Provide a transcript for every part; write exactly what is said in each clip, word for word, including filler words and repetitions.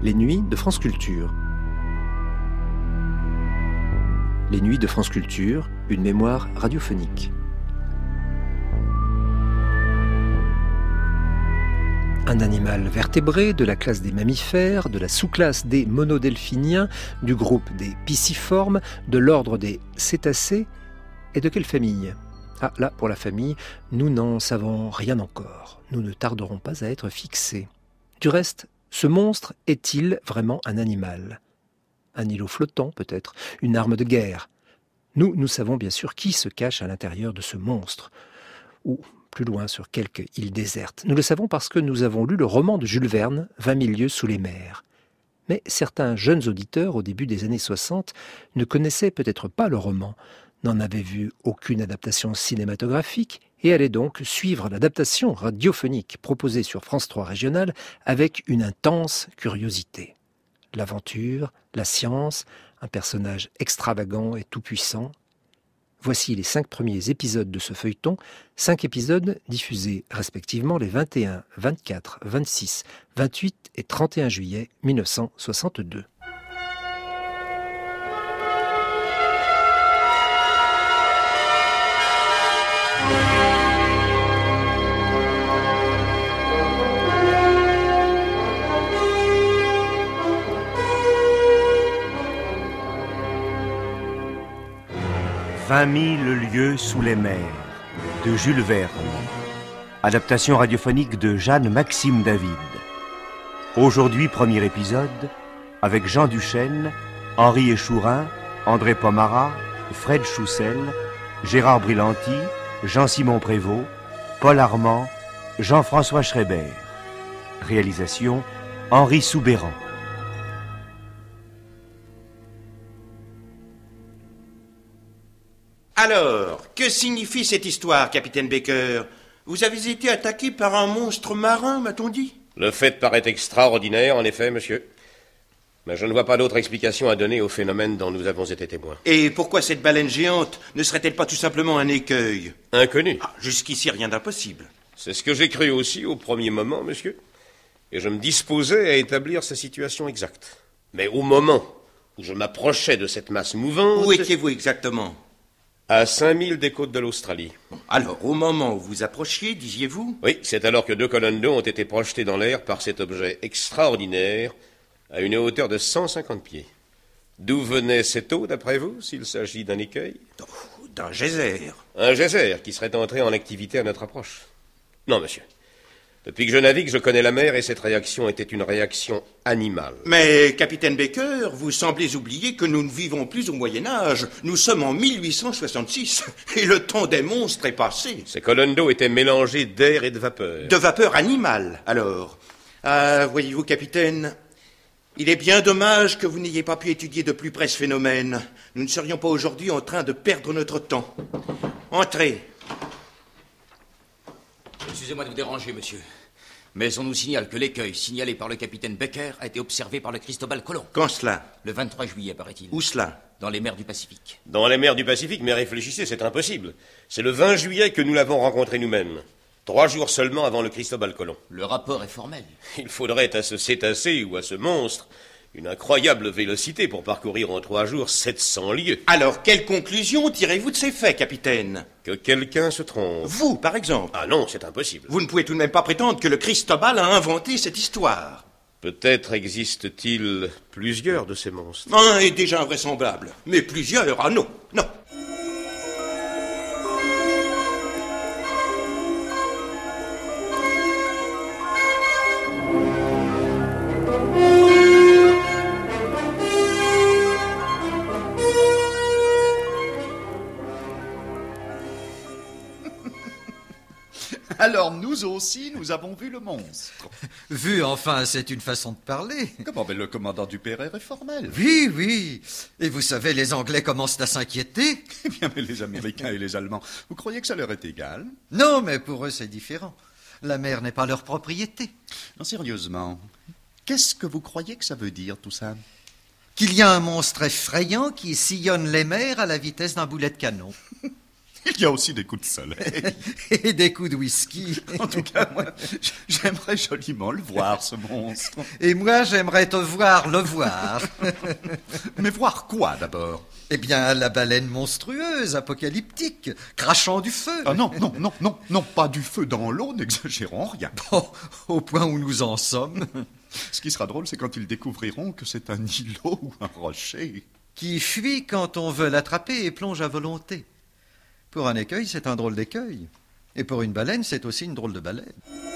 Les nuits de France Culture. Les nuits de France Culture, une mémoire radiophonique. Un animal vertébré de la classe des mammifères, de la sous-classe des monodelphiniens, du groupe des pisciformes, de l'ordre des cétacés, et de quelle famille ? Ah, là, pour la famille, nous n'en savons rien encore. Nous ne tarderons pas à être fixés. Du reste, ce monstre est-il vraiment un animal ? Un îlot flottant, peut-être, une arme de guerre. Nous, nous savons bien sûr qui se cache à l'intérieur de ce monstre. Ou, plus loin, sur quelque île déserte. Nous le savons parce que nous avons lu le roman de Jules Verne, vingt mille lieues sous les mers. Mais certains jeunes auditeurs, au début des années soixante, ne connaissaient peut-être pas le roman, n'en avaient vu aucune adaptation cinématographique et allaient donc suivre l'adaptation radiophonique proposée sur France trois Régionale avec une intense curiosité. L'aventure, la science, un personnage extravagant et tout-puissant. Voici les cinq premiers épisodes de ce feuilleton, cinq épisodes diffusés respectivement les vingt et un, vingt-quatre, vingt-six, vingt-huit et trente et un juillet mille neuf cent soixante-deux. Vingt mille lieues sous les mers, de Jules Verne. Adaptation radiophonique de Jeanne-Maxime David. Aujourd'hui, premier épisode, avec Jean Duchesne, Henri Échourin, André Pomarat, Fred Choussel, Gérard Brilanti, Jean-Simon Prévost, Paul Armand, Jean-François Schreiber. Réalisation, Henri Soubéran. Alors, que signifie cette histoire, capitaine Baker ? Vous avez été attaqué par un monstre marin, m'a-t-on dit ? Le fait paraît extraordinaire, en effet, monsieur. Mais je ne vois pas d'autre explication à donner au phénomène dont nous avons été témoins. Et pourquoi cette baleine géante ne serait-elle pas tout simplement un écueil ? Inconnu. Ah, jusqu'ici, rien d'impossible. C'est ce que j'ai cru aussi au premier moment, monsieur. Et je me disposais à établir sa situation exacte. Mais au moment où je m'approchais de cette masse mouvante... Où étiez-vous exactement ? À cinq milles des côtes de l'Australie. Bon, alors, au moment où vous approchiez, disiez-vous ? Oui, c'est alors que deux colonnes d'eau ont été projetées dans l'air par cet objet extraordinaire à une hauteur de cent cinquante pieds. D'où venait cette eau, d'après vous, s'il s'agit d'un écueil ? Oh, d'un geyser. Un geyser qui serait entré en activité à notre approche. Non, monsieur. Depuis que je navigue, je connais la mer et cette réaction était une réaction animale. Mais, capitaine Baker, vous semblez oublier que nous ne vivons plus au Moyen-Âge. Nous sommes en mille huit cent soixante-six et le temps des monstres est passé. Ces colonnes d'eau étaient mélangées d'air et de vapeur. De vapeur animale, alors. Ah, voyez-vous, capitaine, il est bien dommage que vous n'ayez pas pu étudier de plus près ce phénomène. Nous ne serions pas aujourd'hui en train de perdre notre temps. Entrez. Excusez-moi de vous déranger, monsieur. Mais on nous signale que l'écueil signalé par le capitaine Baker a été observé par le Cristobal Colon. Quand cela ? Le vingt-trois juillet, paraît-il. Où cela ? Dans les mers du Pacifique. Dans les mers du Pacifique, mais réfléchissez, c'est impossible. C'est le vingt juillet que nous l'avons rencontré nous-mêmes. Trois jours seulement avant le Cristobal Colon. Le rapport est formel. Il faudrait à ce cétacé ou à ce monstre une incroyable vélocité pour parcourir en trois jours sept cents lieues. Alors, quelle conclusion tirez-vous de ces faits, capitaine ? Que quelqu'un se trompe. Vous, par exemple. Ah non, c'est impossible. Vous ne pouvez tout de même pas prétendre que le Cristobal a inventé cette histoire. Peut-être existe-t-il plusieurs de ces monstres. Un est déjà invraisemblable, mais plusieurs, ah non, non. Alors nous aussi, nous avons vu le monstre. Vu, enfin, c'est une façon de parler. Comment, mais le commandant Duperrey est formel. Oui, oui. Et vous savez, les Anglais commencent à s'inquiéter. Eh bien, mais les Américains et les Allemands, vous croyez que ça leur est égal ? Non, mais pour eux, c'est différent. La mer n'est pas leur propriété. Non, sérieusement, qu'est-ce que vous croyez que ça veut dire, tout ça ? Qu'il y a un monstre effrayant qui sillonne les mers à la vitesse d'un boulet de canon. Il y a aussi des coups de soleil. Et des coups de whisky. En tout cas, moi, j'aimerais joliment le voir, ce monstre. Et moi, j'aimerais te voir le voir. Mais voir quoi, d'abord? Eh bien, la baleine monstrueuse, apocalyptique, crachant du feu. Ah non, non, non, non, non, pas du feu dans l'eau, n'exagérons rien. Bon, au point où nous en sommes. Ce qui sera drôle, c'est quand ils découvriront que c'est un îlot ou un rocher. Qui fuit quand on veut l'attraper et plonge à volonté. Pour un écueil, c'est un drôle d'écueil. Et pour une baleine, c'est aussi une drôle de baleine.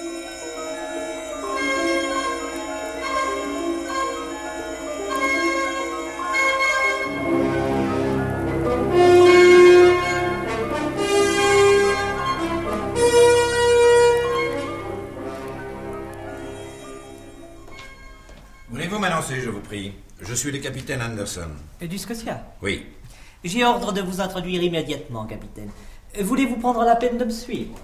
Voulez-vous m'annoncer, je vous prie? Je suis le capitaine Anderson. Et du Scotia? Oui. J'ai ordre de vous introduire immédiatement, capitaine. Voulez-vous prendre la peine de me suivre?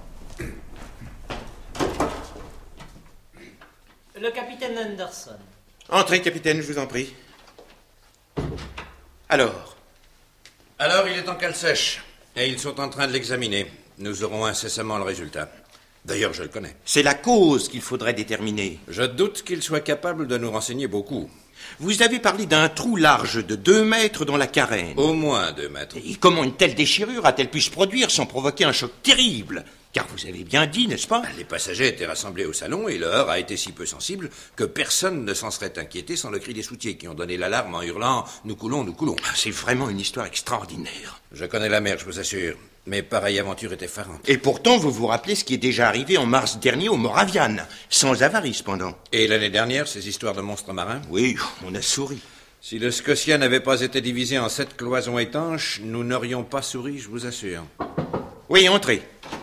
Le capitaine Anderson. Entrez, capitaine, je vous en prie. Alors? Alors, il est en cale sèche, et ils sont en train de l'examiner. Nous aurons incessamment le résultat. D'ailleurs, je le connais. C'est la cause qu'il faudrait déterminer. Je doute qu'il soit capable de nous renseigner beaucoup. Vous avez parlé d'un trou large de deux mètres dans la carène. Au moins deux mètres. Et comment une telle déchirure a-t-elle pu se produire sans provoquer un choc terrible? Car vous avez bien dit, n'est-ce pas? Les passagers étaient rassemblés au salon et le heurt a été si peu sensible que personne ne s'en serait inquiété sans le cri des soutiers qui ont donné l'alarme en hurlant « Nous coulons, nous coulons ». C'est vraiment une histoire extraordinaire. Je connais la mer, je vous assure. Mais pareille aventure est effarante. Et pourtant, vous vous rappelez ce qui est déjà arrivé en mars dernier au Moravian, sans avarie cependant. Et l'année dernière, ces histoires de monstres marins? Oui, on a souri. Si le Scotia n'avait pas été divisé en sept cloisons étanches, nous n'aurions pas souri, je vous assure. Oui, entrez.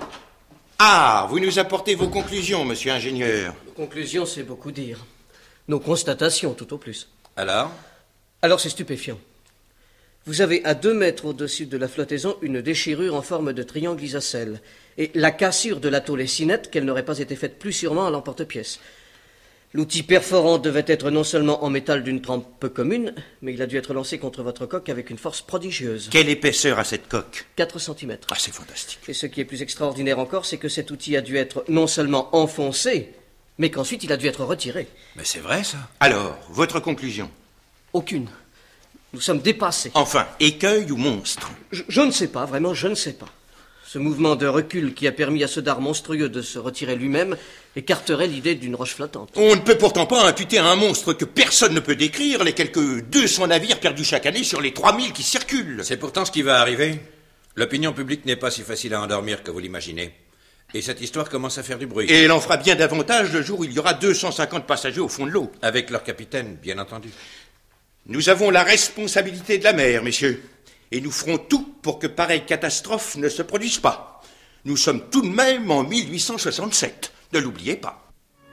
Ah, vous nous apportez vos conclusions, monsieur ingénieur. Nos conclusions, c'est beaucoup dire. Nos constatations, tout au plus. Alors? Alors, c'est stupéfiant. Vous avez à deux mètres au-dessus de la flottaison une déchirure en forme de triangle isocèle. Et la cassure de la tôle est si nette qu'elle n'aurait pas été faite plus sûrement à l'emporte-pièce. L'outil perforant devait être non seulement en métal d'une trempe peu commune, mais il a dû être lancé contre votre coque avec une force prodigieuse. Quelle épaisseur a cette coque? quatre centimètres. Ah, c'est fantastique. Et ce qui est plus extraordinaire encore, c'est que cet outil a dû être non seulement enfoncé, mais qu'ensuite il a dû être retiré. Mais c'est vrai, ça? Alors, votre conclusion? Aucune. Nous sommes dépassés. Enfin, écueil ou monstre? Je, je ne sais pas, vraiment, je ne sais pas. Ce mouvement de recul qui a permis à ce dard monstrueux de se retirer lui-même écarterait l'idée d'une roche flottante. On ne peut pourtant pas imputer à un monstre que personne ne peut décrire les quelques deux cents navires perdus chaque année sur les trois mille qui circulent. C'est pourtant ce qui va arriver. L'opinion publique n'est pas si facile à endormir que vous l'imaginez. Et cette histoire commence à faire du bruit. Et elle en fera bien davantage le jour où il y aura deux cent cinquante passagers au fond de l'eau. Avec leur capitaine, bien entendu. Nous avons la responsabilité de la mer, messieurs. Et nous ferons tout pour que pareille catastrophe ne se produise pas. Nous sommes tout de même en mille huit cent soixante-sept. Ne l'oubliez pas.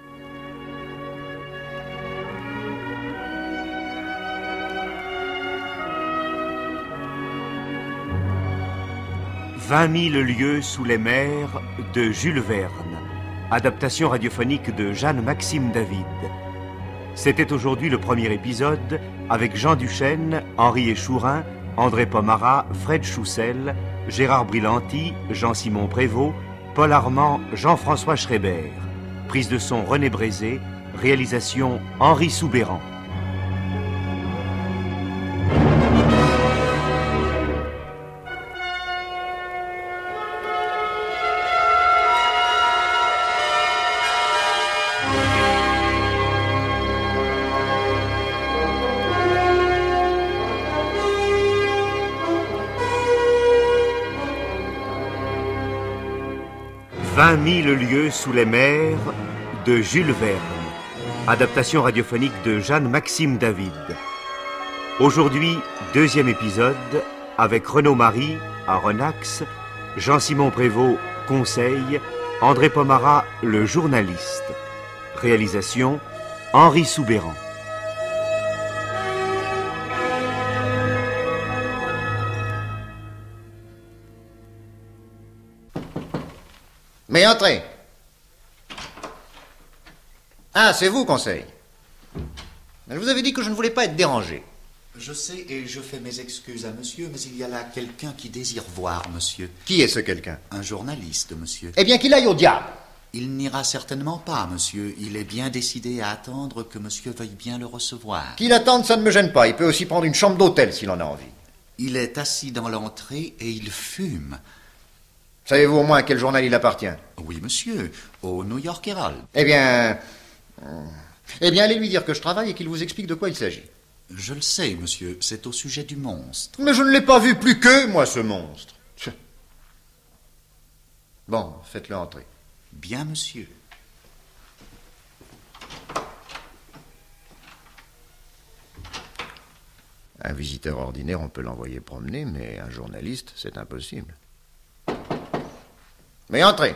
Vingt mille lieues sous les mers de Jules Verne. Adaptation radiophonique de Jeanne-Maxime David. C'était aujourd'hui le premier épisode avec Jean Duchesne, Henri Échourin, André Pomarat, Fred Choussel, Gérard Brilanti, Jean-Simon Prévost, Paul Armand, Jean-François Schreiber. Prise de son René Brézé, réalisation Henri Soubéran. Vingt mille lieues sous les mers de Jules Verne. Adaptation radiophonique de Jeanne-Maxime David. Aujourd'hui, deuxième épisode avec Renaud Marie à Renax, Jean-Simon Prévost, Conseil, André Pomarat, le journaliste. Réalisation, Henri Soubéran. Mais entrez. Ah, c'est vous, Conseil. Je vous avais dit que je ne voulais pas être dérangé. Je sais et je fais mes excuses à monsieur, mais il y a là quelqu'un qui désire voir monsieur. Qui est ce quelqu'un? Un journaliste, monsieur. Eh bien, qu'il aille au diable. Il n'ira certainement pas, monsieur. Il est bien décidé à attendre que monsieur veuille bien le recevoir. Qu'il attende, ça ne me gêne pas. Il peut aussi prendre une chambre d'hôtel s'il en a envie. Il est assis dans l'entrée et il fume. Savez-vous au moins à quel journal il appartient? Oui, monsieur, au New York Herald. Eh bien... Eh bien, allez lui dire que je travaille et qu'il vous explique de quoi il s'agit. Je le sais, monsieur, c'est au sujet du monstre. Mais je ne l'ai pas vu plus que, moi, ce monstre. Bon, faites-le entrer. Bien, monsieur. Un visiteur ordinaire, on peut l'envoyer promener, mais un journaliste, c'est impossible. Mais entrez.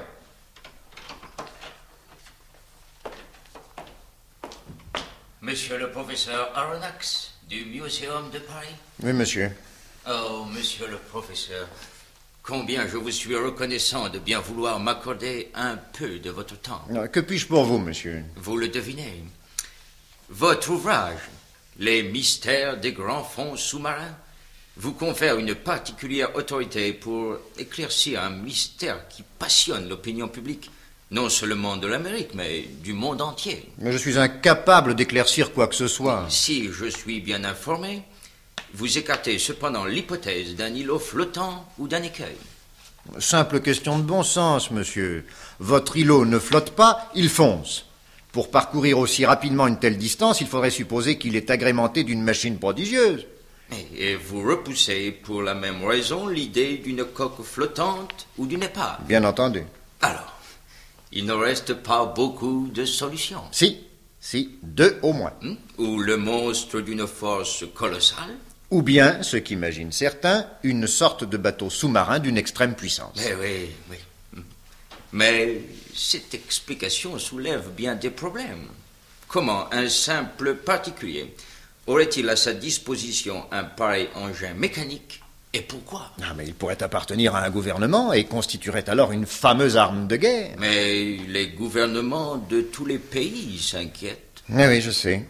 Monsieur le professeur Aronnax, du Muséum de Paris? Oui, monsieur. Oh, monsieur le professeur, combien je vous suis reconnaissant de bien vouloir m'accorder un peu de votre temps. Que puis-je pour vous, monsieur? Vous le devinez. Votre ouvrage, Les mystères des grands fonds sous-marins, vous confère une particulière autorité pour éclaircir un mystère qui passionne l'opinion publique, non seulement de l'Amérique, mais du monde entier. Mais je suis incapable d'éclaircir quoi que ce soit. Si je suis bien informé, vous écartez cependant l'hypothèse d'un îlot flottant ou d'un écueil. Simple question de bon sens, monsieur. Votre îlot ne flotte pas, il fonce. Pour parcourir aussi rapidement une telle distance, il faudrait supposer qu'il est agrémenté d'une machine prodigieuse. Et vous repoussez pour la même raison l'idée d'une coque flottante ou d'une épave. Bien entendu. Alors, il ne reste pas beaucoup de solutions. Si, si, deux au moins. Hmm? Ou le monstre d'une force colossale. Ou bien, ce qu''imaginent certains, une sorte de bateau sous-marin d'une extrême puissance. Mais oui, oui. Mais cette explication soulève bien des problèmes. Comment un simple particulier aurait-il à sa disposition un pareil engin mécanique, et pourquoi? Ah, mais il pourrait appartenir à un gouvernement et constituerait alors une fameuse arme de guerre. Mais les gouvernements de tous les pays s'inquiètent. Oui, oui, je sais.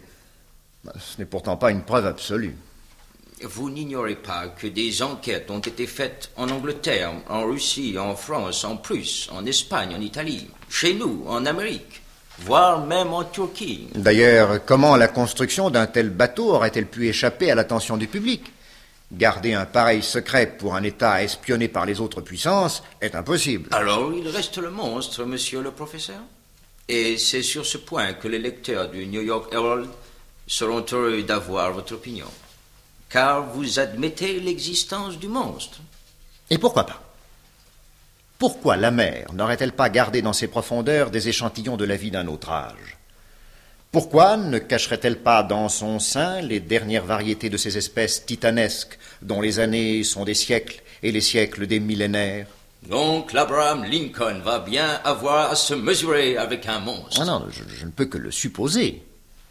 Ce n'est pourtant pas une preuve absolue. Vous n'ignorez pas que des enquêtes ont été faites en Angleterre, en Russie, en France, en Prusse, en Espagne, en Italie, chez nous, en Amérique, voire même en Turquie. D'ailleurs, comment la construction d'un tel bateau aurait-elle pu échapper à l'attention du public? Garder un pareil secret pour un État espionné par les autres puissances est impossible. Alors, il reste le monstre, monsieur le professeur. Et c'est sur ce point que les lecteurs du New York Herald seront heureux d'avoir votre opinion. Car vous admettez l'existence du monstre. Et pourquoi pas? Pourquoi la mer n'aurait-elle pas gardé dans ses profondeurs des échantillons de la vie d'un autre âge? Pourquoi ne cacherait-elle pas dans son sein les dernières variétés de ces espèces titanesques dont les années sont des siècles et les siècles des millénaires? Donc l'Abraham Lincoln va bien avoir à se mesurer avec un monstre. Ah non, je, je ne peux que le supposer.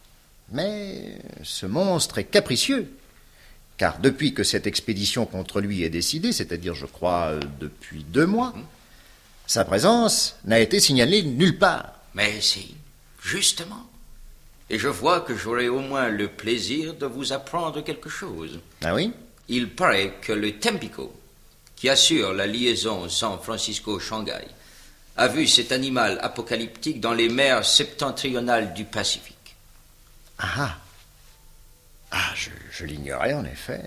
Mais ce monstre est capricieux. Car depuis que cette expédition contre lui est décidée, c'est-à-dire, je crois, depuis deux mois, mmh. sa présence n'a été signalée nulle part. Mais si, justement. Et je vois que j'aurai au moins le plaisir de vous apprendre quelque chose. Ah oui? Il paraît que le Tempico, qui assure la liaison San Francisco-Shanghai, a vu cet animal apocalyptique dans les mers septentrionales du Pacifique. Ah Ah, je, je l'ignorais en effet.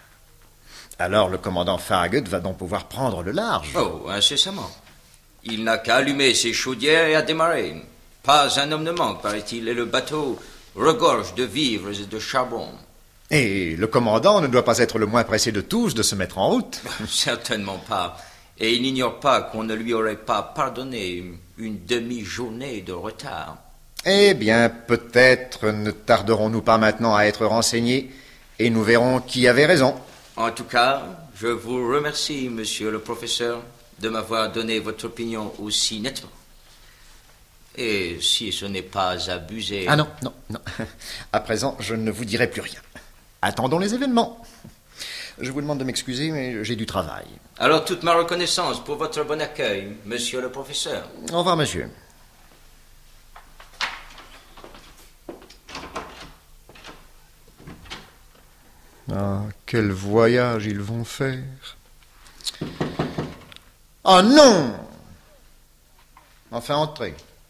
Alors le commandant Farragut va donc pouvoir prendre le large. Oh, incessamment. Il n'a qu'à allumer ses chaudières et à démarrer. Pas un homme ne manque, paraît-il, et le bateau regorge de vivres et de charbon. Et le commandant ne doit pas être le moins pressé de tous de se mettre en route. Certainement pas. Et il n'ignore pas qu'on ne lui aurait pas pardonné une demi-journée de retard. Eh bien, peut-être ne tarderons-nous pas maintenant à être renseignés, et nous verrons qui avait raison. En tout cas, je vous remercie, monsieur le professeur, de m'avoir donné votre opinion aussi nettement. Et si ce n'est pas abusé... Ah non, non, non. À présent, je ne vous dirai plus rien. Attendons les événements. Je vous demande de m'excuser, mais j'ai du travail. Alors, toute ma reconnaissance pour votre bon accueil, monsieur le professeur. Au revoir, monsieur. Ah, quel voyage ils vont faire. Oh non! Enfin, entrez.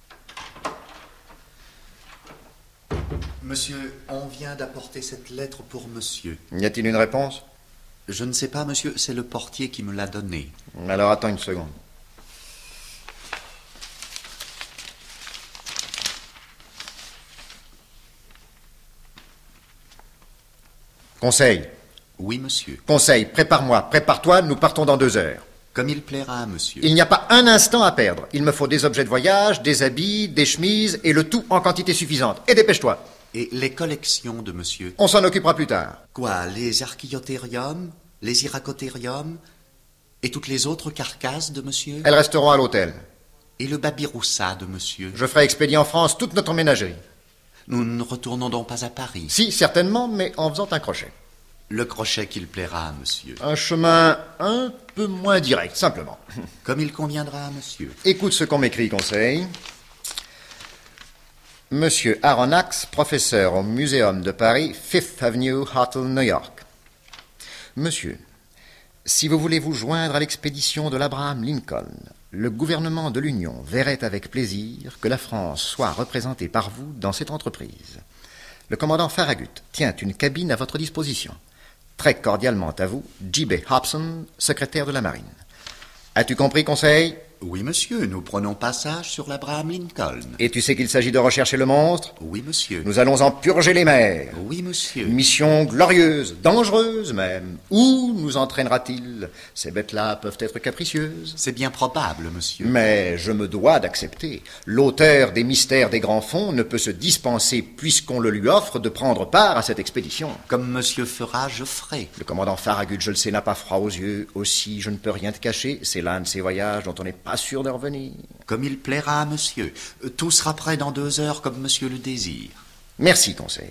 Monsieur, on vient d'apporter cette lettre pour monsieur. Y a-t-il une réponse? Je ne sais pas, monsieur, c'est le portier qui me l'a donnée. Alors attends une seconde. Conseil. Oui, monsieur. Conseil, prépare-moi, prépare-toi, nous partons dans deux heures. Comme il plaira, monsieur. Il n'y a pas un instant à perdre. Il me faut des objets de voyage, des habits, des chemises, et le tout en quantité suffisante. Et dépêche-toi. Et les collections de monsieur? On s'en occupera plus tard. Quoi, les archiothériums, les iracothériums, et toutes les autres carcasses de monsieur? Elles resteront à l'hôtel. Et le babiroussa de monsieur? Je ferai expédier en France toute notre ménagerie. Nous ne retournons donc pas à Paris? Si, certainement, mais en faisant un crochet. Le crochet qu'il plaira, monsieur. Un chemin un peu moins direct, simplement. Comme il conviendra, monsieur. Écoute ce qu'on m'écrit, Conseil. Monsieur Aronnax, professeur au Muséum de Paris, Fifth Avenue, Hotel, New York. Monsieur, si vous voulez vous joindre à l'expédition de l'Abraham Lincoln, le gouvernement de l'Union verrait avec plaisir que la France soit représentée par vous dans cette entreprise. Le commandant Farragut tient une cabine à votre disposition. Très cordialement à vous, J B Hobson, secrétaire de la Marine. As-tu compris, Conseil? Oui, monsieur, nous prenons passage sur l'Abraham Lincoln. Et tu sais qu'il s'agit de rechercher le monstre? Oui, monsieur. Nous allons en purger les mers. Oui, monsieur. Une mission glorieuse, dangereuse même. Où nous entraînera-t-il? Ces bêtes-là peuvent être capricieuses. C'est bien probable, monsieur. Mais je me dois d'accepter. L'auteur des mystères des grands fonds ne peut se dispenser, puisqu'on le lui offre, de prendre part à cette expédition. Comme monsieur fera, je ferai. Le commandant Farragut, je le sais, n'a pas froid aux yeux. Aussi, je ne peux rien te cacher. C'est l'un de ces voyages dont on n'est pas sûr de revenir. Comme il plaira, monsieur. Tout sera prêt dans deux heures, comme monsieur le désire. Merci, Conseil.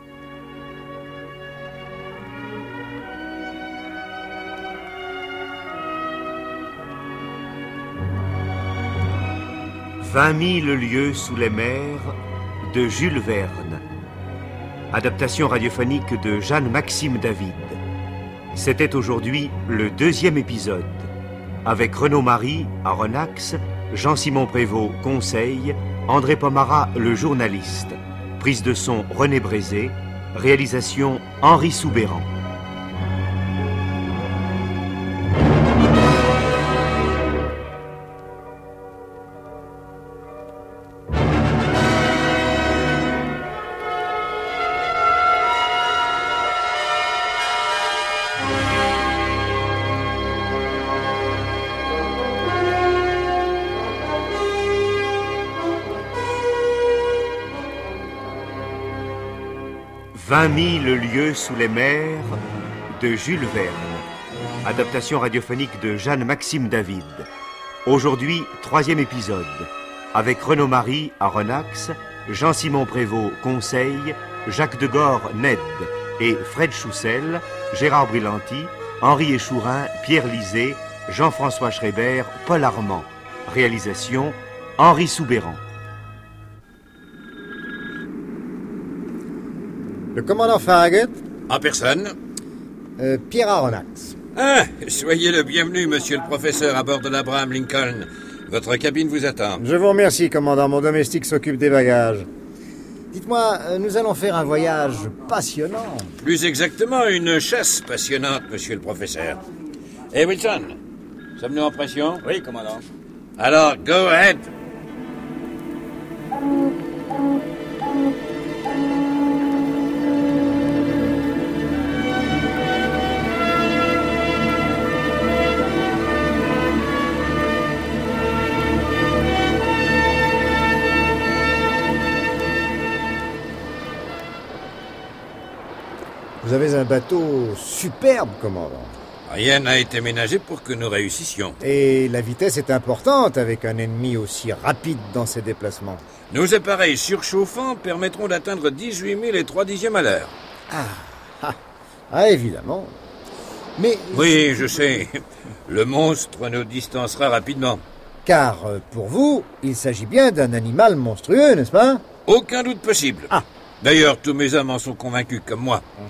Vingt mille lieues sous les mers de Jules Verne. Adaptation radiophonique de Jeanne-Maxime David. C'était aujourd'hui le deuxième épisode. Avec Renaud Marie, Aronnax, Jean-Simon Prévost, Conseil, André Pomara, le journaliste. Prise de son René Brézé. Réalisation Henri Soubéran. Vingt mille lieues sous les mers de Jules Verne. Adaptation radiophonique de Jeanne-Maxime David. Aujourd'hui, troisième épisode. Avec Renaud Marie, Aronnax, Jean-Simon Prévost, Conseil, Jacques Degore, Ned, et Fred Choussel, Gérard Brillanti, Henri Échourin, Pierre Lisée, Jean-François Schreiber, Paul Armand. Réalisation Henri Soubéran. Le commandant Farragut? En personne. Euh, Pierre Aronnax. Ah, soyez le bienvenu, monsieur le professeur, à bord de l'Abraham Lincoln. Votre cabine vous attend. Je vous remercie, commandant. Mon domestique s'occupe des bagages. Dites-moi, euh, nous allons faire un voyage passionnant. Plus exactement, une chasse passionnante, monsieur le professeur. Eh, Wilson, sommes-nous en pression? Oui, commandant. Alors, go ahead. Vous avez un bateau superbe, commandant. Rien n'a été ménagé pour que nous réussissions. Et la vitesse est importante avec un ennemi aussi rapide dans ses déplacements. Nos appareils surchauffants permettront d'atteindre dix-huit mille et trois dixièmes à l'heure. Ah, ah, ah, évidemment. Mais... Oui, je sais. Le monstre nous distancera rapidement. Car, euh, pour vous, il s'agit bien d'un animal monstrueux, n'est-ce pas? Aucun doute possible. Ah. D'ailleurs, tous mes hommes en sont convaincus, comme moi. Mm-hmm.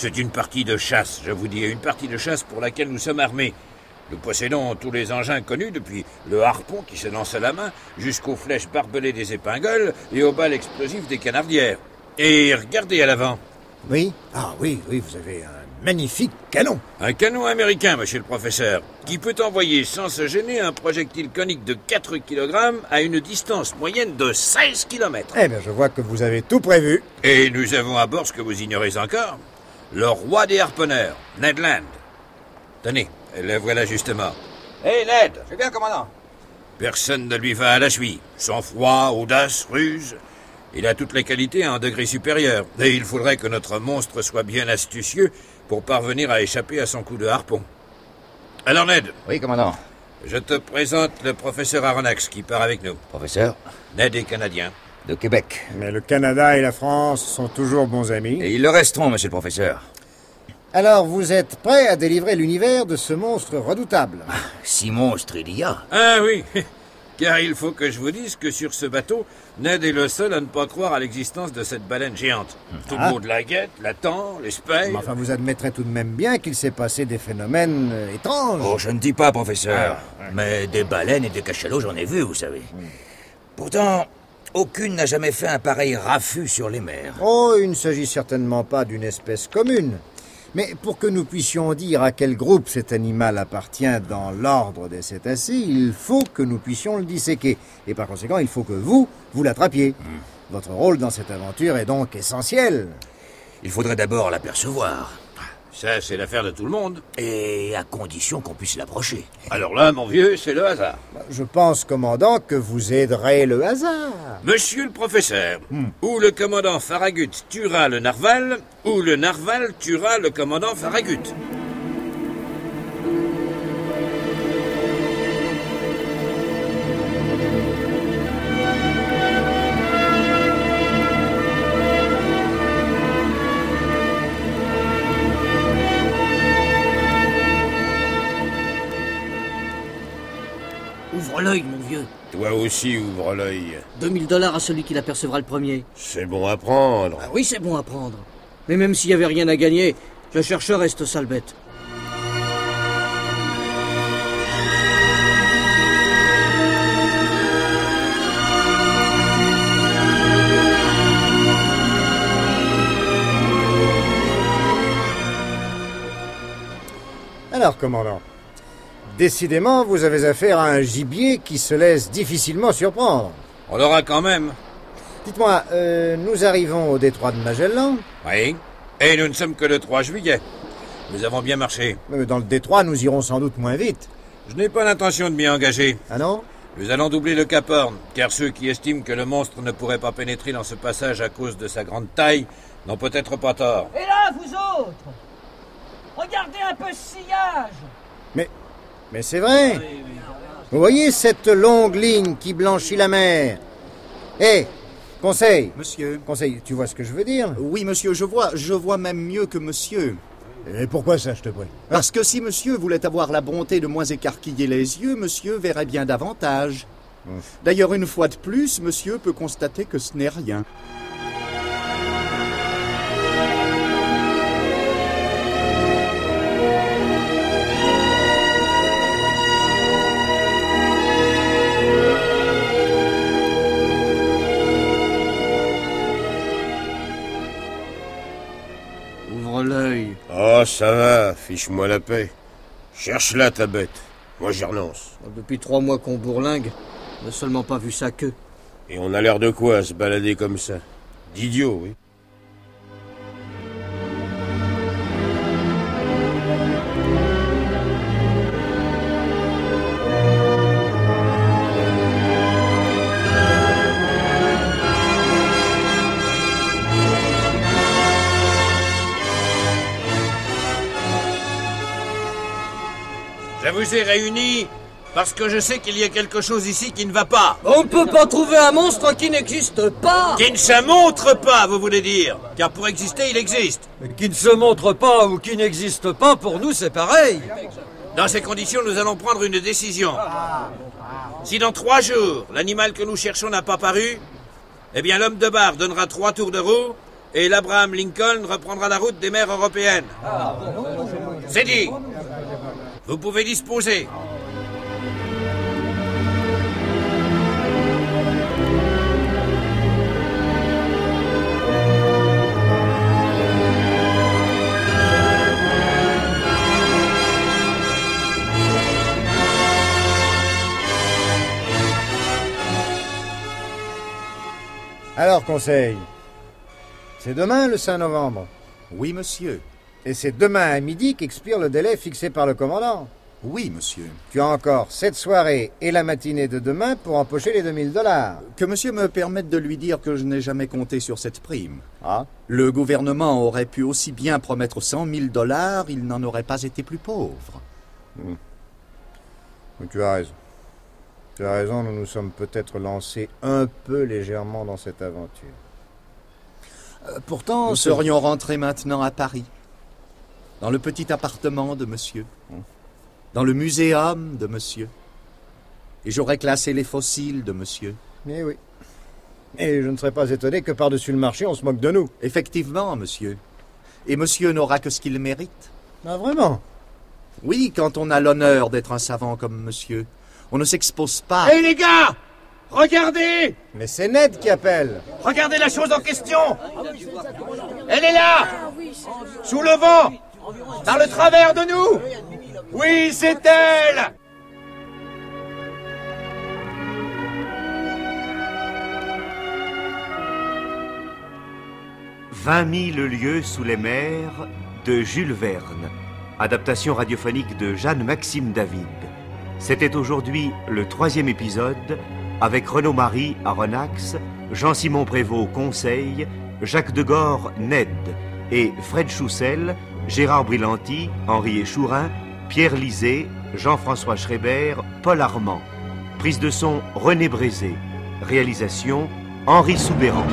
C'est une partie de chasse, je vous dis, une partie de chasse pour laquelle nous sommes armés. Nous possédons tous les engins connus, depuis le harpon qui se lance à la main, jusqu'aux flèches barbelées des épingles et aux balles explosives des canardières. Et regardez à l'avant. Oui? Ah oui, oui, vous avez un magnifique canon. Un canon américain, monsieur le professeur, qui peut envoyer sans se gêner un projectile conique de quatre kilogrammes à une distance moyenne de seize kilomètres. Eh bien, je vois que vous avez tout prévu. Et nous avons à bord ce que vous ignorez encore, le roi des harponneurs, Ned Land. Tenez, le voilà justement. Hé, hey Ned! C'est bien, commandant. Personne ne lui va à la cheville. Sang-froid, audace, ruse. Il a toutes les qualités à un degré supérieur. Et il faudrait que notre monstre soit bien astucieux pour parvenir à échapper à son coup de harpon. Alors, Ned. Oui, commandant. Je te présente le professeur Aronnax qui part avec nous. Professeur? Ned est canadien. De Québec. Mais le Canada et la France sont toujours bons amis. Et ils le resteront, monsieur le professeur. Alors, vous êtes prêt à délivrer l'univers de ce monstre redoutable? Si monstre il y a. Ah oui, car il faut que je vous dise que sur ce bateau, Ned est le seul à ne pas croire à l'existence de cette baleine géante. Tout Ah. le monde la guette, l'attend, l'espère. Mais enfin, vous admettrez tout de même bien qu'il s'est passé des phénomènes euh, étranges. Oh, je ne dis pas, professeur. Ah, ouais. Mais des baleines et des cachalots, j'en ai vu, vous savez. Pourtant, aucune n'a jamais fait un pareil raffut sur les mers. Oh, il ne s'agit certainement pas d'une espèce commune. Mais pour que nous puissions dire à quel groupe cet animal appartient dans l'ordre des cétacés, il faut que nous puissions le disséquer. Et par conséquent, il faut que vous, vous l'attrapiez. Mm. Votre rôle dans cette aventure est donc essentiel. Il faudrait d'abord l'apercevoir. Ça, c'est l'affaire de tout le monde. Et à condition qu'on puisse l'approcher. Alors là, mon vieux, c'est le hasard. Je pense, commandant, que vous aiderez le hasard. Monsieur le professeur, Hmm. ou le commandant Farragut tuera le narval, ou le narval tuera le commandant Farragut. Ouvre l'œil, mon vieux. Toi aussi, ouvre l'œil. deux mille dollars à celui qui l'apercevra le premier. C'est bon à prendre. Ah oui, c'est bon à prendre. Mais même s'il n'y avait rien à gagner, le chercheur reste sale bête. Alors, commandant, décidément, vous avez affaire à un gibier qui se laisse difficilement surprendre. On l'aura quand même. Dites-moi, euh, nous arrivons au détroit de Magellan. Oui. Et nous ne sommes que le trois juillet. Nous avons bien marché. Mais dans le détroit, nous irons sans doute moins vite. Je n'ai pas l'intention de m'y engager. Ah non? Nous allons doubler le Cap Horn, car ceux qui estiment que le monstre ne pourrait pas pénétrer dans ce passage à cause de sa grande taille n'ont peut-être pas tort. Et là, vous autres, regardez un peu ce sillage. Mais, mais c'est vrai. Vous voyez cette longue ligne qui blanchit la mer? Hé, Conseil. Monsieur. Conseil, tu vois ce que je veux dire? Oui, monsieur, je vois. Je vois même mieux que monsieur. Et pourquoi ça, je te prie? Parce que si monsieur voulait avoir la bonté de moins écarquiller les yeux, monsieur verrait bien davantage. Hum. D'ailleurs, une fois de plus, monsieur peut constater que ce n'est rien. Ouvre l'œil. Oh, ça va, fiche-moi la paix. Cherche-la, ta bête. Moi, j'y renonce. Depuis trois mois qu'on bourlingue, on n'a seulement pas vu sa queue. Et on a l'air de quoi, à se balader comme ça? D'idiot, oui. Je vous ai réunis parce que je sais qu'il y a quelque chose ici qui ne va pas. On ne peut pas trouver un monstre qui n'existe pas. Qui ne se montre pas, vous voulez dire. Car pour exister, il existe. Qui ne se montre pas ou qui n'existe pas, pour nous, c'est pareil. Dans ces conditions, nous allons prendre une décision. Si dans trois jours, l'animal que nous cherchons n'a pas paru, eh bien l'homme de bar donnera trois tours de roue et l'Abraham Lincoln reprendra la route des mers européennes. C'est dit. Vous pouvez disposer. Alors, Conseil, c'est demain le cinq novembre? Oui, monsieur. Et c'est demain à midi qu'expire le délai fixé par le commandant? Oui, monsieur. Tu as encore cette soirée et la matinée de demain pour empocher les deux mille dollars. Que monsieur me permette de lui dire que je n'ai jamais compté sur cette prime. Ah? Le gouvernement aurait pu aussi bien promettre cent mille dollars, il n'en aurait pas été plus pauvre. Mmh. Mais tu as raison. Tu as raison, nous nous sommes peut-être lancés un peu légèrement dans cette aventure. Euh, pourtant, nous ce... serions rentrés maintenant à Paris. Dans le petit appartement de monsieur. Mmh. Dans le muséum de monsieur. Et j'aurais classé les fossiles de monsieur. Eh oui. Et je ne serais pas étonné que par-dessus le marché, on se moque de nous. Effectivement, monsieur. Et monsieur n'aura que ce qu'il mérite. Ah, vraiment? Oui, quand on a l'honneur d'être un savant comme monsieur. On ne s'expose pas. Hé hey, les gars! Regardez! Mais c'est Ned qui appelle. Regardez la chose en question! Elle est là! Sous le vent! Par le travers de nous! Oui, c'est elle! Vingt mille lieues sous les mers de Jules Verne. Adaptation radiophonique de Jeanne-Maxime David. C'était aujourd'hui le troisième épisode avec Renaud Marie, Aronnax, Jean-Simon Prévost, Conseil, Jacques Degore, Ned, et Fred Choussel, Gérard Brillanti, Henri Échourin, Pierre Lisée, Jean-François Schreiber, Paul Armand. Prise de son, René Brézé. Réalisation, Henri Soubéran.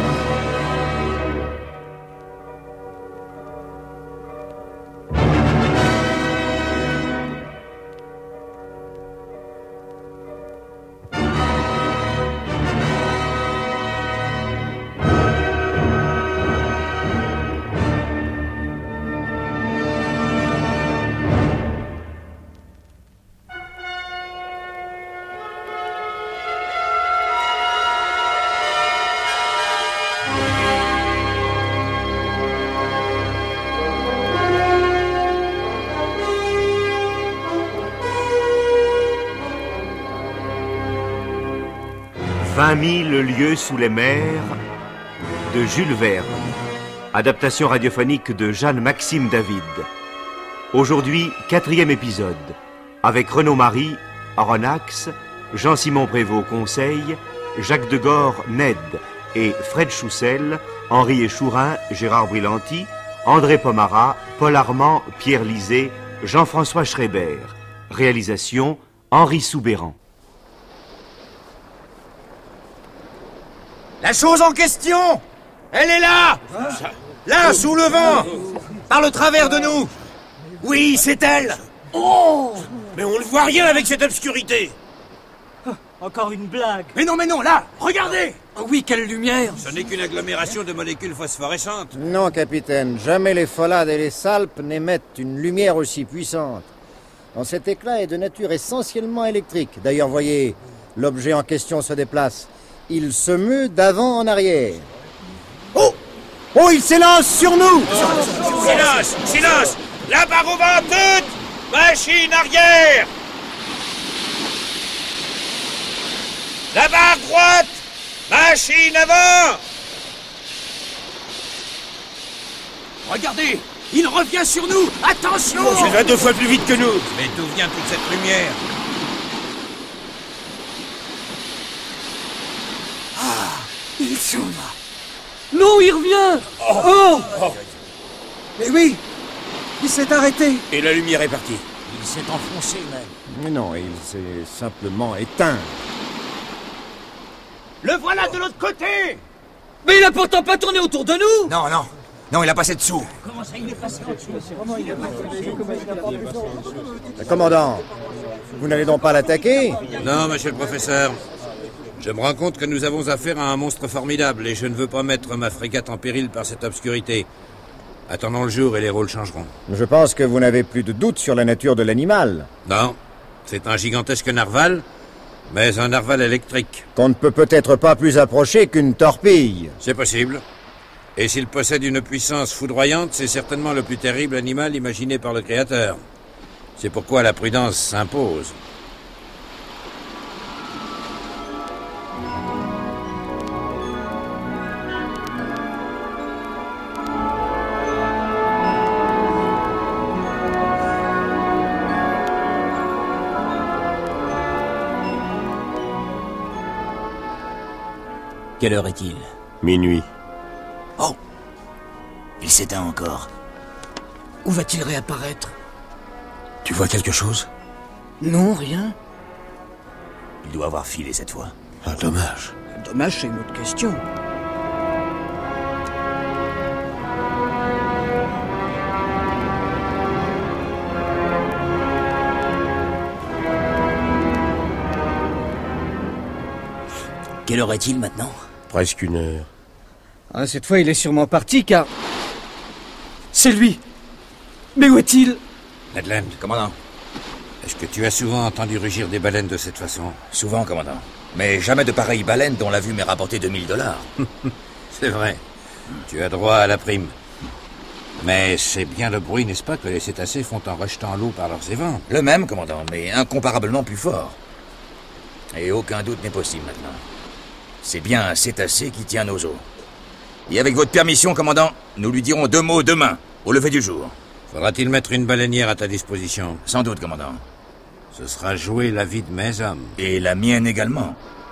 Vingt mille lieues sous les mers de Jules Verne. Adaptation radiophonique de Jeanne-Maxime David. Aujourd'hui, quatrième épisode. Avec Renaud Marie, Aronnax, Jean-Simon Prévost, Conseil, Jacques Degore, Ned, et Fred Choussel, Henri Échourin, Gérard Brillanti, André Pomarat, Paul Armand, Pierre Lisée, Jean-François Schreiber. Réalisation, Henri Soubéran. La chose en question, elle est là! Là, sous le vent! Par le travers de nous! Oui, c'est elle! Oh! Mais on ne voit rien avec cette obscurité! Encore une blague! Mais non, mais non, là! Regardez! Oh oui, quelle lumière! Ce n'est qu'une agglomération de molécules phosphorescentes. Non, capitaine, jamais les Folades et les Salpes n'émettent une lumière aussi puissante. Dans cet éclat est de nature essentiellement électrique. D'ailleurs, voyez, l'objet en question se déplace. Il se meut d'avant en arrière. Oh! Oh, il s'élance sur nous! Oh. Silence! Silence! La barre au vent, toute! Machine arrière! La barre droite! Machine avant! Regardez! Il revient sur nous! Attention! Oh, il va deux fois plus vite que nous! Mais d'où vient toute cette lumière? Ils sont là. Non, il revient. Oh, oh. Mais oui, il s'est arrêté. Et la lumière est partie. Il s'est enfoncé même. Mais non, il s'est simplement éteint. Le voilà de l'autre côté. Mais il a pourtant pas tourné autour de nous. Non, non. Non, il a passé dessous. Comment ça, il est passé au-dessus? Commandant, vous n'allez donc pas l'attaquer? Non, monsieur le professeur. Je me rends compte que nous avons affaire à un monstre formidable et je ne veux pas mettre ma frégate en péril par cette obscurité. Attendons le jour et les rôles changeront. Je pense que vous n'avez plus de doute sur la nature de l'animal. Non, c'est un gigantesque narval, mais un narval électrique. Qu'on ne peut peut-être pas plus approcher qu'une torpille. C'est possible. Et s'il possède une puissance foudroyante, c'est certainement le plus terrible animal imaginé par le Créateur. C'est pourquoi la prudence s'impose. Quelle heure est-il? Minuit. Oh! Il s'éteint encore. Où va-t-il réapparaître? Tu vois quelque chose? Non, rien. Il doit avoir filé cette fois. Ah, dommage. Dommage, c'est une autre question. Quelle heure est-il maintenant? Presque une heure. Ah, cette fois, il est sûrement parti, car... C'est lui! Mais où est-il? Ned Land. Commandant. Est-ce que tu as souvent entendu rugir des baleines de cette façon? Souvent, commandant. Mais jamais de pareilles baleines dont la vue m'ait rapporté deux mille dollars. C'est vrai. Tu as droit à la prime. Mais c'est bien le bruit, n'est-ce pas, que les cétacés font en rejetant l'eau par leurs évents? Le même, commandant, mais incomparablement plus fort. Et aucun doute n'est possible maintenant. C'est bien un cétacé qui tient nos eaux. Et avec votre permission, commandant, nous lui dirons deux mots demain, au lever du jour. Faudra-t-il mettre une baleinière à ta disposition? Sans doute, commandant. Ce sera jouer la vie de mes hommes. Et la mienne également.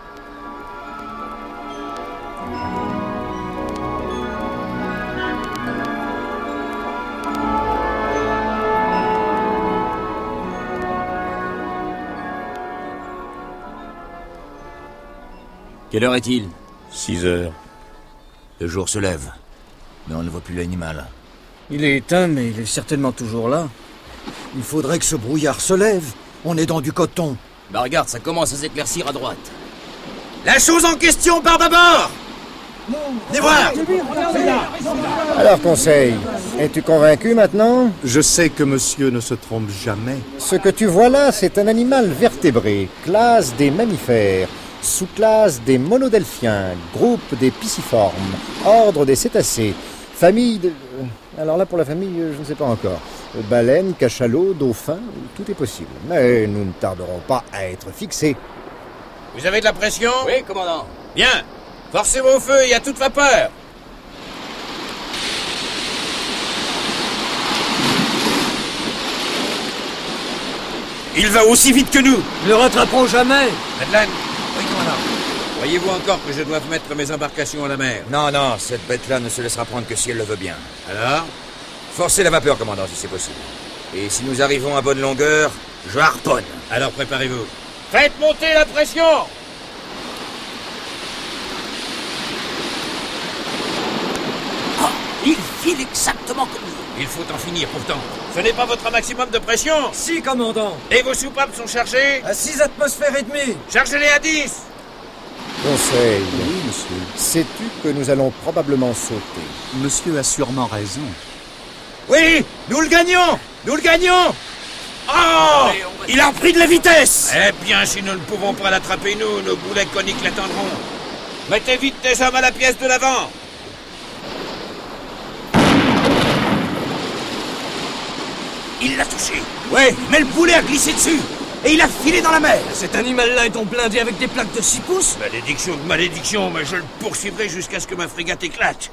Quelle heure est-il? Six heures. Le jour se lève, mais on ne voit plus l'animal. Il est éteint, mais il est certainement toujours là. Il faudrait que ce brouillard se lève. On est dans du coton. Bah regarde, ça commence à s'éclaircir à droite. La chose en question part d'abord! Venez voir! Alors, Conseil, es-tu convaincu maintenant? Je sais que monsieur ne se trompe jamais. Ce que tu vois là, c'est un animal vertébré, classe des mammifères, sous-classe des monodelphiens, groupe des pisciformes, ordre des cétacés, famille de... Alors là, pour la famille, je ne sais pas encore. Baleines, cachalots, dauphins, tout est possible. Mais nous ne tarderons pas à être fixés. Vous avez de la pression? Oui, commandant. Bien. Forcez vos feux et à toute vapeur. Il va aussi vite que nous. Nous le rattraperons jamais. Madeleine. Oui, commandant. Croyez-vous encore que je doive mettre mes embarcations à la mer? Non, non, cette bête-là ne se laissera prendre que si elle le veut bien. Alors? Forcez la vapeur, commandant, si c'est possible. Et si nous arrivons à bonne longueur, je harponne. Alors préparez-vous. Faites monter la pression! Oh, il file exactement comme nous. Il faut en finir pourtant. Ce n'est pas votre maximum de pression? Si, commandant. Et vos soupapes sont chargées? À six atmosphères et demie. Chargez-les à dix. Conseil. Oui, monsieur. Sais-tu que nous allons probablement sauter? Monsieur a sûrement raison. Oui, nous le gagnons! Nous le gagnons! Oh! Il a repris de la vitesse! Eh bien, si nous ne pouvons pas l'attraper, nous, nos boulets coniques l'attendront. Mettez vite tes hommes à la pièce de l'avant. Il l'a touché. Ouais, mais le boulet a glissé dessus. Et il a filé dans la mer. Cet animal-là est donc blindé avec des plaques de six pouces? Malédiction de malédiction, mais je le poursuivrai jusqu'à ce que ma frégate éclate.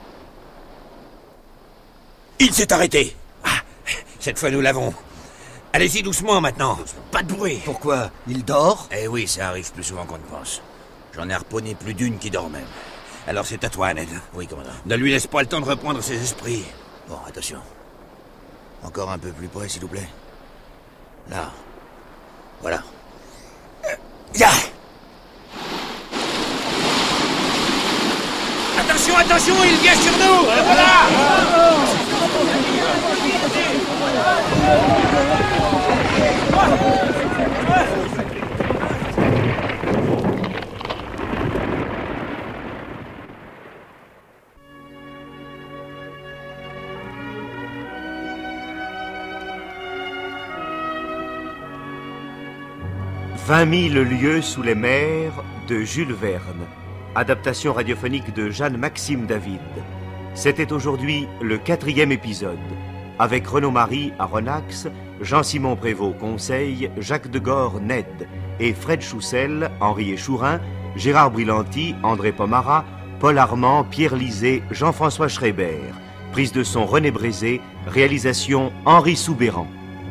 Il s'est arrêté. Ah, cette fois, nous l'avons. Allez-y doucement maintenant. Pas de bruit. Pourquoi? Il dort? Eh oui, ça arrive plus souvent qu'on ne pense. J'en ai harponné plus d'une qui dort même. Alors c'est à toi, Ned. Oui, commandant. Ne lui laisse pas le temps de reprendre ses esprits. Bon, attention. Encore un peu plus près, s'il vous plaît. Là. Voilà. Euh, ya! Attention, attention, il vient sur nous. Voilà. Vingt mille lieues sous les mers de Jules Verne. Adaptation radiophonique de Jeanne-Maxime David. C'était aujourd'hui le quatrième épisode. Avec Renaud Marie à Ronax, Jean-Simon Prévost Conseil, Jacques Degore Ned et Fred Choussel, Henri Échourin, Gérard Brilanti, André Pomara, Paul Armand, Pierre Lisée, Jean-François Schreiber. Prise de son René Brézé, réalisation Henri Soubéran.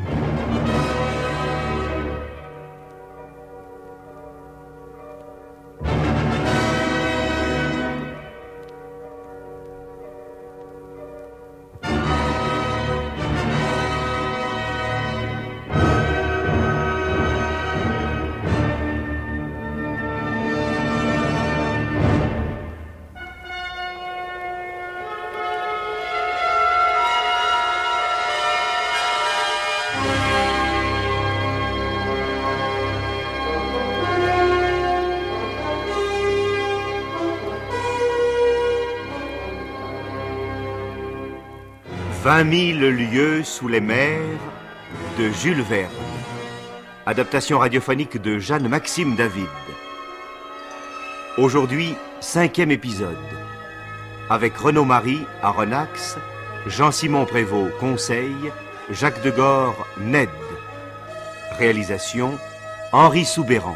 Vingt mille lieues sous les mers de Jules Verne. Adaptation radiophonique de Jeanne-Maxime David. Aujourd'hui, cinquième épisode. Avec Renaud Marie à Ronax, Jean-Simon Prévost Conseil, Jacques Degore Ned. Réalisation Henri Soubéran.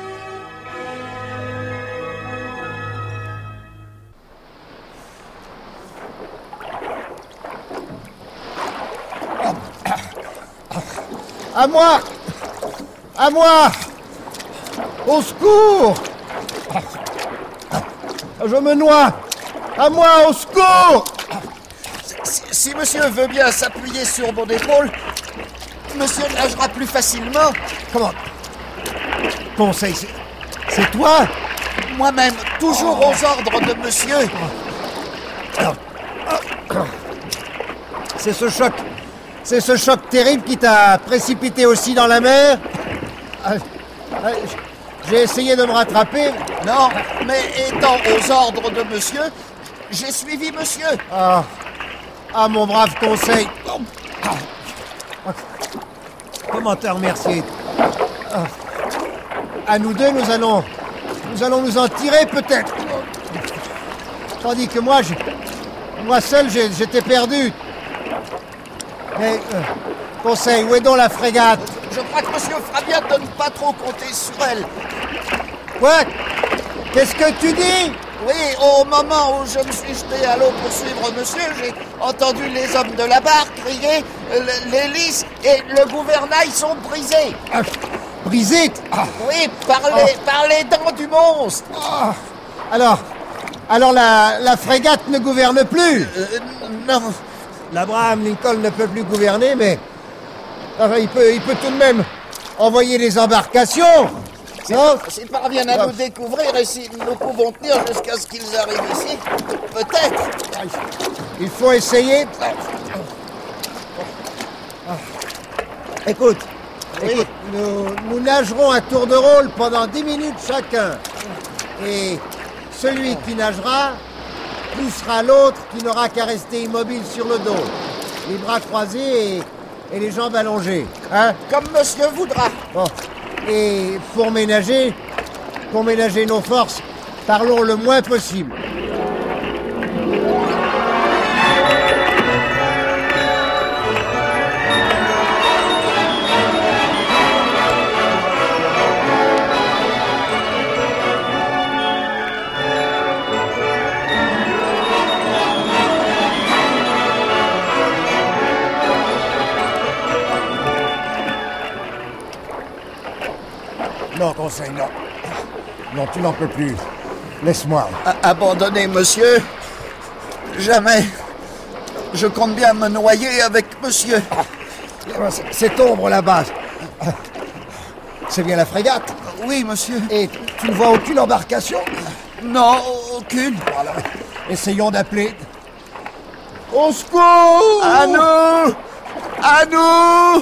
À moi! À moi! Au secours! Je me noie! À moi, au secours! Si, si monsieur veut bien s'appuyer sur mon épaule, monsieur nagera plus facilement. Comment? Conseil, c'est, c'est toi? Moi-même, toujours aux ordres de monsieur. Alors, c'est ce choc. C'est ce choc terrible qui t'a précipité aussi dans la mer? J'ai essayé de me rattraper. Non, mais étant aux ordres de monsieur, j'ai suivi monsieur. Ah, ah mon brave Conseil. Comment te remercier? À nous deux, nous allons... Nous allons nous en tirer, peut-être. Tandis que moi, je, moi seul, j'étais perdu. Mais, euh, Conseil, où est donc la frégate? Je crois que monsieur fera bien de ne pas trop compter sur elle. Quoi? Qu'est-ce que tu dis? Oui, au moment où je me suis jeté à l'eau pour suivre monsieur, j'ai entendu les hommes de la barre crier « L'hélice et le gouvernail sont brisés ah, !» Brisés? ah. Oui, par les, ah. par les dents du monstre. ah. Alors, alors la, la frégate ne gouverne plus? euh, Non. L'Abraham Lincoln ne peut plus gouverner, mais enfin, il, peut, il peut tout de même envoyer des embarcations. S'ils parviennent à nous découvrir et si nous pouvons tenir jusqu'à ce qu'ils arrivent ici, peut-être. Il faut essayer. Écoute, oui. écoute nous, nous nagerons à tour de rôle pendant dix minutes chacun. Et celui qui nagera poussera l'autre qui n'aura qu'à rester immobile sur le dos, les bras croisés et, et les jambes allongées. Hein? Comme monsieur voudra. Bon. Et pour ménager, pour ménager nos forces, parlons le moins possible. Non, Conseil, non. Non, tu n'en peux plus. Laisse-moi. Abandonner, monsieur? Jamais. Je compte bien me noyer avec monsieur. Ah, cette ombre là-bas, c'est bien la frégate? Oui, monsieur. Et tu ne vois aucune embarcation? Non, aucune. Alors, essayons d'appeler. Au secours! À nous! À nous!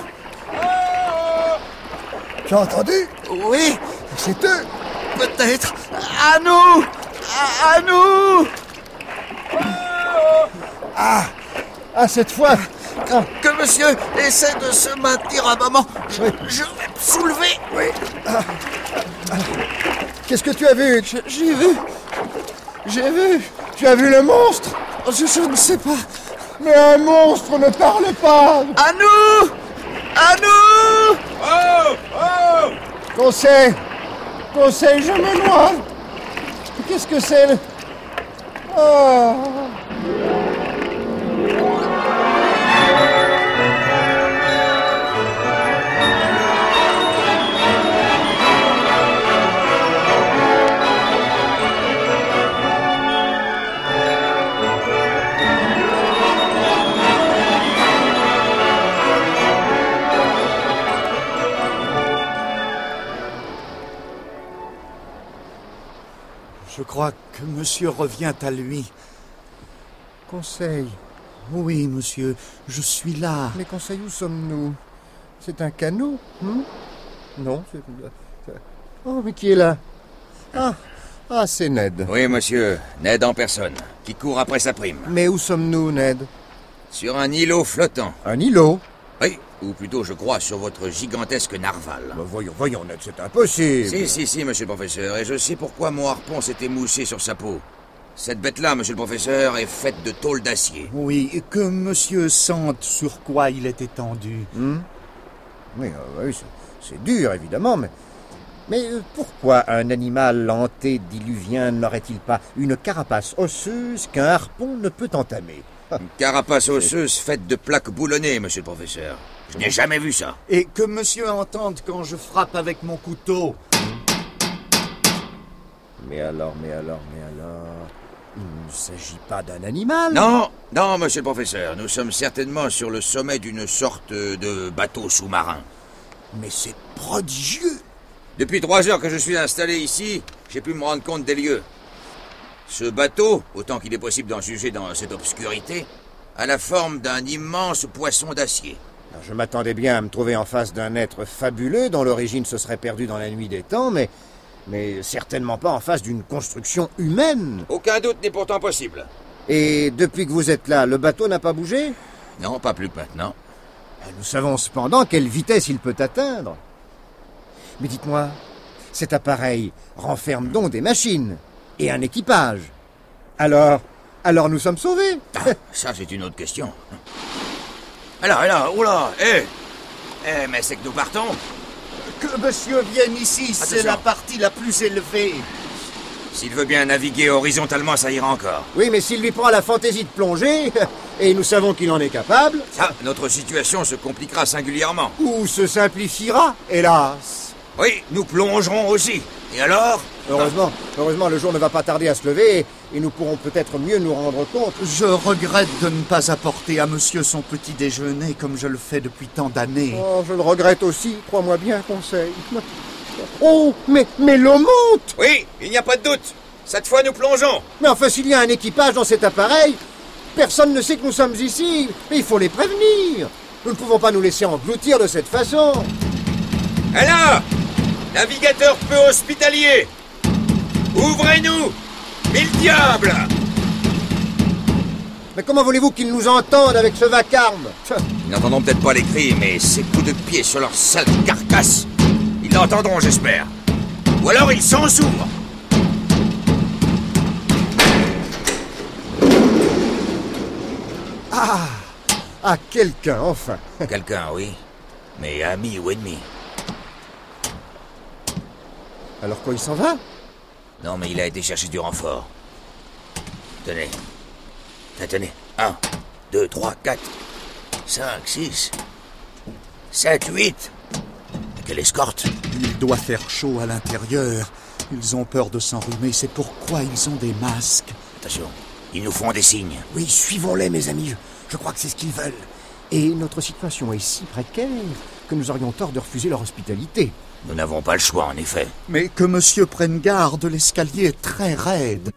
Tu as entendu? Oui. C'est eux. Peut-être. À nous! À, à nous! Ah! Ah, cette fois, que, que monsieur essaie de se maintenir un moment. Je, Oui. je vais me soulever. Oui. Ah, ah. Qu'est-ce que tu as vu? Je- J'ai vu. J'ai vu. Tu as vu le monstre? Je, je ne sais pas. Mais un monstre ne parle pas. À nous! À nous! Oh! Oh! Conseil, Conseil, je me noie. Qu'est-ce que c'est le... Oh. Je crois que monsieur revient à lui. Conseil. Oui, monsieur, je suis là. Mais Conseil, où sommes-nous? C'est un canot, hein? Non, c'est... Oh, mais qui est là? Ah, ah, c'est Ned. Oui, monsieur, Ned en personne, qui court après sa prime. Mais où sommes-nous, Ned? Sur un îlot flottant. Un îlot? Oui, ou plutôt, je crois, sur votre gigantesque narval. Bah, voyons, voyons, Ned, c'est impossible. Si, si, si, monsieur le professeur, et je sais pourquoi mon harpon s'est émoussé sur sa peau. Cette bête-là, monsieur le professeur, est faite de tôle d'acier. Oui, et que monsieur sente sur quoi il est étendu. Hmm? Oui, euh, oui, c'est, c'est dur, évidemment, mais... Mais euh, pourquoi un animal antédiluvien n'aurait-il pas une carapace osseuse qu'un harpon ne peut entamer? Une carapace osseuse faite de plaques boulonnées, monsieur le professeur. Je n'ai jamais vu ça. Et que monsieur entende quand je frappe avec mon couteau. Mais alors, mais alors, mais alors... Il ne s'agit pas d'un animal? Non, non, monsieur le professeur. Nous sommes certainement sur le sommet d'une sorte de bateau sous-marin. Mais c'est prodigieux. Depuis trois heures que je suis installé ici, j'ai pu me rendre compte des lieux. Ce bateau, autant qu'il est possible d'en juger dans cette obscurité, a la forme d'un immense poisson d'acier. Alors, je m'attendais bien à me trouver en face d'un être fabuleux dont l'origine se serait perdue dans la nuit des temps, mais... mais certainement pas en face d'une construction humaine. Aucun doute n'est pourtant possible. Et depuis que vous êtes là, le bateau n'a pas bougé? Non, pas plus que maintenant. Nous savons cependant quelle vitesse il peut atteindre. Mais dites-moi, cet appareil renferme donc des machines et un équipage. Alors, alors nous sommes sauvés. Ah, ça, c'est une autre question. Alors, alors, oula, hé Eh, mais c'est que nous partons. Que monsieur vienne ici, c'est Attention. la partie la plus élevée. S'il veut bien naviguer horizontalement, ça ira encore. Oui, mais s'il lui prend la fantaisie de plonger, et nous savons qu'il en est capable... Ça, notre situation se compliquera singulièrement. Ou se simplifiera, hélas. Oui, nous plongerons aussi. Et alors? Heureusement, heureusement, le jour ne va pas tarder à se lever, et nous pourrons peut-être mieux nous rendre compte. Je regrette de ne pas apporter à monsieur son petit déjeuner comme je le fais depuis tant d'années. Oh, je le regrette aussi, crois-moi bien, Conseil. Oh, mais, mais l'eau monte! Oui, il n'y a pas de doute. Cette fois, nous plongeons. Mais enfin, s'il y a un équipage dans cet appareil, personne ne sait que nous sommes ici. Mais il faut les prévenir. Nous ne pouvons pas nous laisser engloutir de cette façon. Alors, navigateur peu hospitalier, ouvrez-nous, mille diables! Mais comment voulez-vous qu'ils nous entendent avec ce vacarme? Ils n'entendront peut-être pas les cris, mais ces coups de pied sur leur sale carcasse, ils l'entendront, j'espère. Ou alors ils s'en s'ouvrent. Ah! Ah, quelqu'un, enfin. Quelqu'un, oui. Mais ami ou ennemi? Alors quoi, il s'en va? Non, mais il a été chercher du renfort. Tenez. Tenez. Un, deux, trois, quatre, cinq, six, sept, huit. Quelle escorte! Il doit faire chaud à l'intérieur. Ils ont peur de s'enrhumer, c'est pourquoi ils ont des masques. Attention, ils nous font des signes. Oui, suivons-les, mes amis. Je crois que c'est ce qu'ils veulent. Et notre situation est si précaire que nous aurions tort de refuser leur hospitalité. Nous n'avons pas le choix, en effet. Mais que monsieur prenne garde, l'escalier est très raide.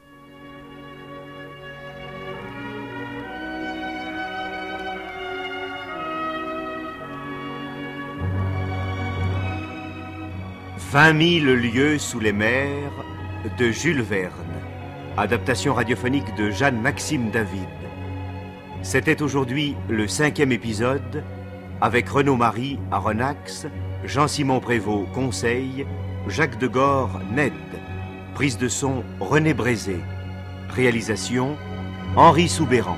Vingt mille lieues sous les mers de Jules Verne. Adaptation radiophonique de Jeanne Maxime David. C'était aujourd'hui le cinquième épisode avec Renaud Marie, Aronnax, Jean-Simon Prévost, Conseil, Jacques Degore, Ned. Prise de son, René Brézé. Réalisation, Henri Soubéran.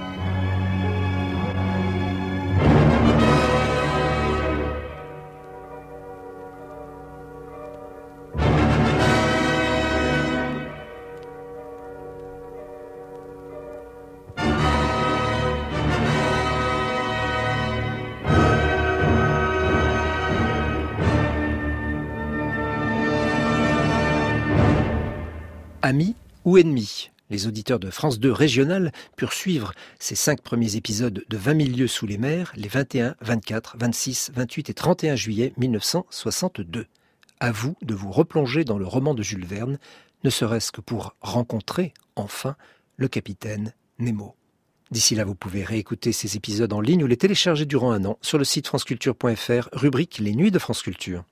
Amis ou ennemis? Les auditeurs de France deux Régional purent suivre ces cinq premiers épisodes de vingt mille lieues sous les mers les vingt et un, vingt-quatre, vingt-six, vingt-huit et trente et un juillet mille neuf cent soixante-deux. À vous de vous replonger dans le roman de Jules Verne, ne serait-ce que pour rencontrer, enfin, le capitaine Nemo. D'ici là, vous pouvez réécouter ces épisodes en ligne ou les télécharger durant un an sur le site franceculture point f r, rubrique Les Nuits de France Culture.